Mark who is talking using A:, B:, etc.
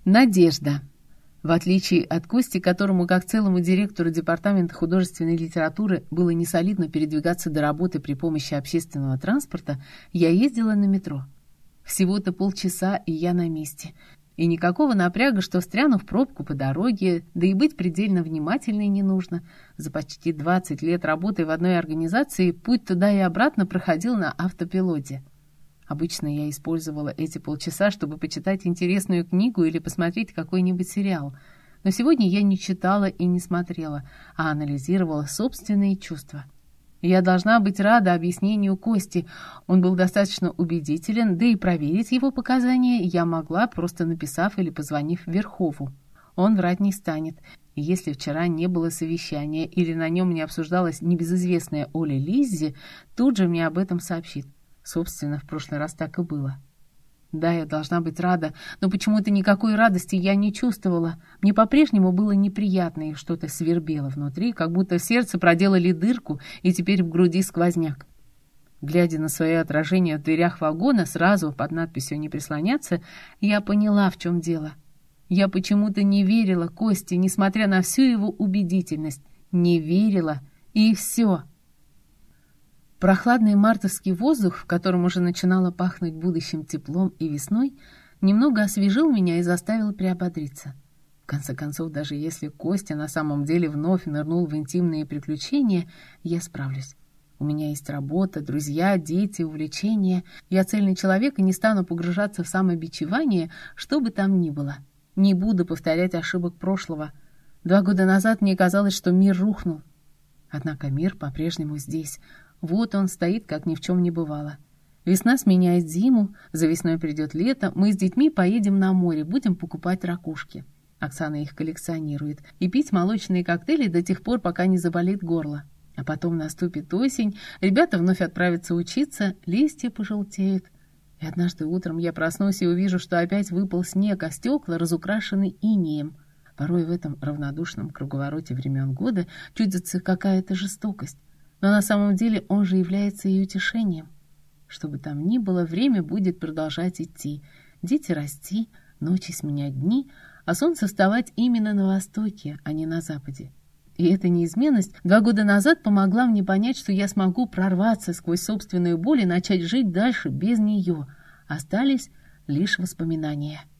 A: Надежда. В отличие от Кости, которому, как целому директору департамента художественной литературы, было несолидно передвигаться до работы при помощи общественного транспорта, я ездила на метро. Всего-то полчаса, и я на месте. И никакого напряга, что встряну в пробку по дороге, да и быть предельно внимательной не нужно. За почти 20 лет работы в одной организации путь туда и обратно проходил на автопилоте. Обычно я использовала эти полчаса, чтобы почитать интересную книгу или посмотреть какой-нибудь сериал. Но сегодня я не читала и не смотрела, а анализировала собственные чувства. Я должна быть рада объяснению Кости. Он был достаточно убедителен, да и проверить его показания я могла, просто написав или позвонив Верхову. Он врать не станет. И если вчера не было совещания или на нем не обсуждалась небезызвестная Оля Лиззи, тут же мне об этом сообщит. Собственно, в прошлый раз так и было. Да, я должна быть рада, но почему-то никакой радости я не чувствовала. Мне по-прежнему было неприятно, и что-то свербело внутри, как будто в сердце проделали дырку, и теперь в груди сквозняк. Глядя на свое отражение в дверях вагона, сразу под надписью «Не прислоняться», я поняла, в чем дело. Я почему-то не верила Косте, несмотря на всю его убедительность. Не верила, и все. Прохладный мартовский воздух, в котором уже начинало пахнуть будущим теплом и весной, немного освежил меня и заставил приободриться. В конце концов, даже если Костя на самом деле вновь нырнул в интимные приключения, я справлюсь. У меня есть работа, друзья, дети, увлечения. Я цельный человек и не стану погружаться в самобичевание, что бы там ни было. Не буду повторять ошибок прошлого. 2 года назад мне казалось, что мир рухнул. Однако мир по-прежнему здесь. Вот он стоит, как ни в чем не бывало. Весна сменяет зиму, за весной придет лето, мы с детьми поедем на море, будем покупать ракушки. Оксана их коллекционирует. И пить молочные коктейли до тех пор, пока не заболит горло. А потом наступит осень, ребята вновь отправятся учиться, листья пожелтеют. И однажды утром я проснусь и увижу, что опять выпал снег, а стекла разукрашены инеем. Порой в этом равнодушном круговороте времен года чудится какая-то жестокость. Но на самом деле он же является и утешением. Что бы там ни было, время будет продолжать идти. Дети расти, ночи сменять дни, а солнце вставать именно на востоке, а не на западе. И эта неизменность 2 года назад помогла мне понять, что я смогу прорваться сквозь собственную боль и начать жить дальше без нее. Остались лишь воспоминания.